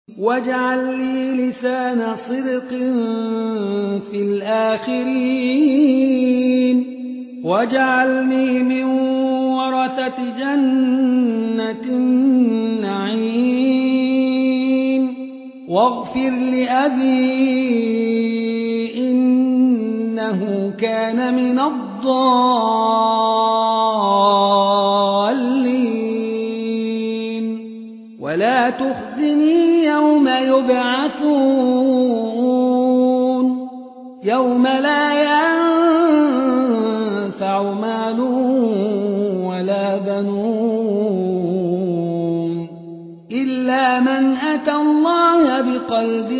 واجعل لي لسان صدق في الآخرين واجعلني من ورثة جنة النعيم واغفر لأبي إنه كان من الضالين ولا تخزني يوم يبعثون يوم لا ينفع مال ولا بنون إلا من أتى الله بقلب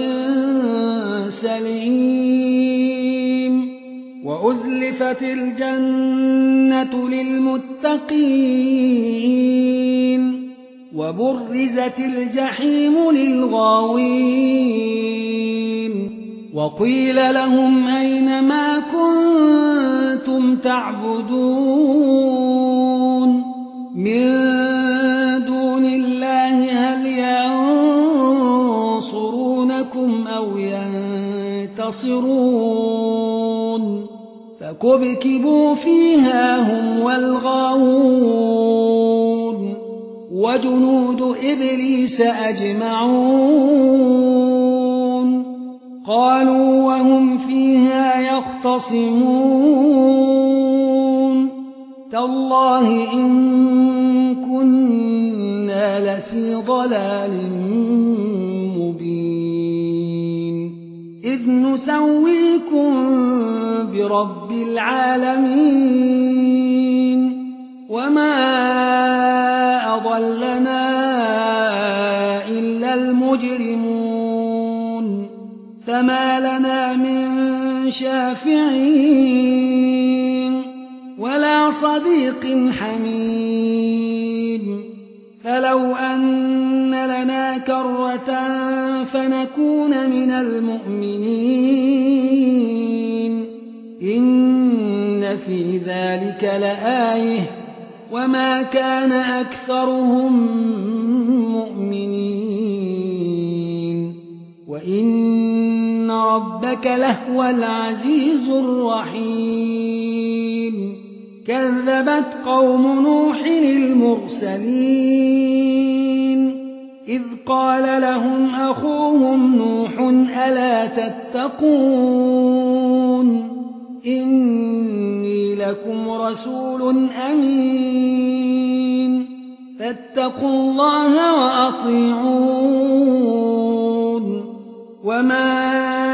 سليم وأزلفت الجنة للمتقين وبرزت الجحيم للغاوين وقيل لهم أين ما كنتم تعبدون من دون الله هل ينصرونكم أو ينتصرون فكبكبوا فيها هم والغاوون وجنود إبليس أجمعون قالوا وهم فيها يختصمون تالله إن كنا لفي ضلال مبين إذ نسويكم برب العالمين وما أضلنا إلا المجرمون فما لنا من شافعين ولا صديق حميم فلو أن لنا كرة فنكون من المؤمنين إن في ذلك لآية وما كان أكثرهم مؤمنين وإن ربك لهو العزيز الرحيم كذبت قوم نوح المرسلين إذ قال لهم أخوهم نوح ألا تتقون إني لكم رسول أمين فاتقوا الله وأطيعون وما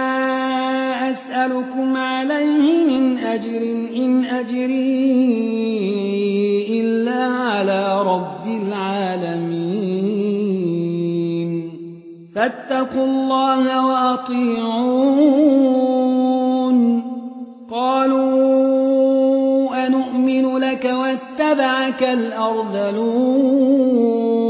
أسألكم عليه من أجر إن أجري إلا على رب العالمين فاتقوا الله وأطيعون قالوا أنؤمن لك واتبعك الأرذلون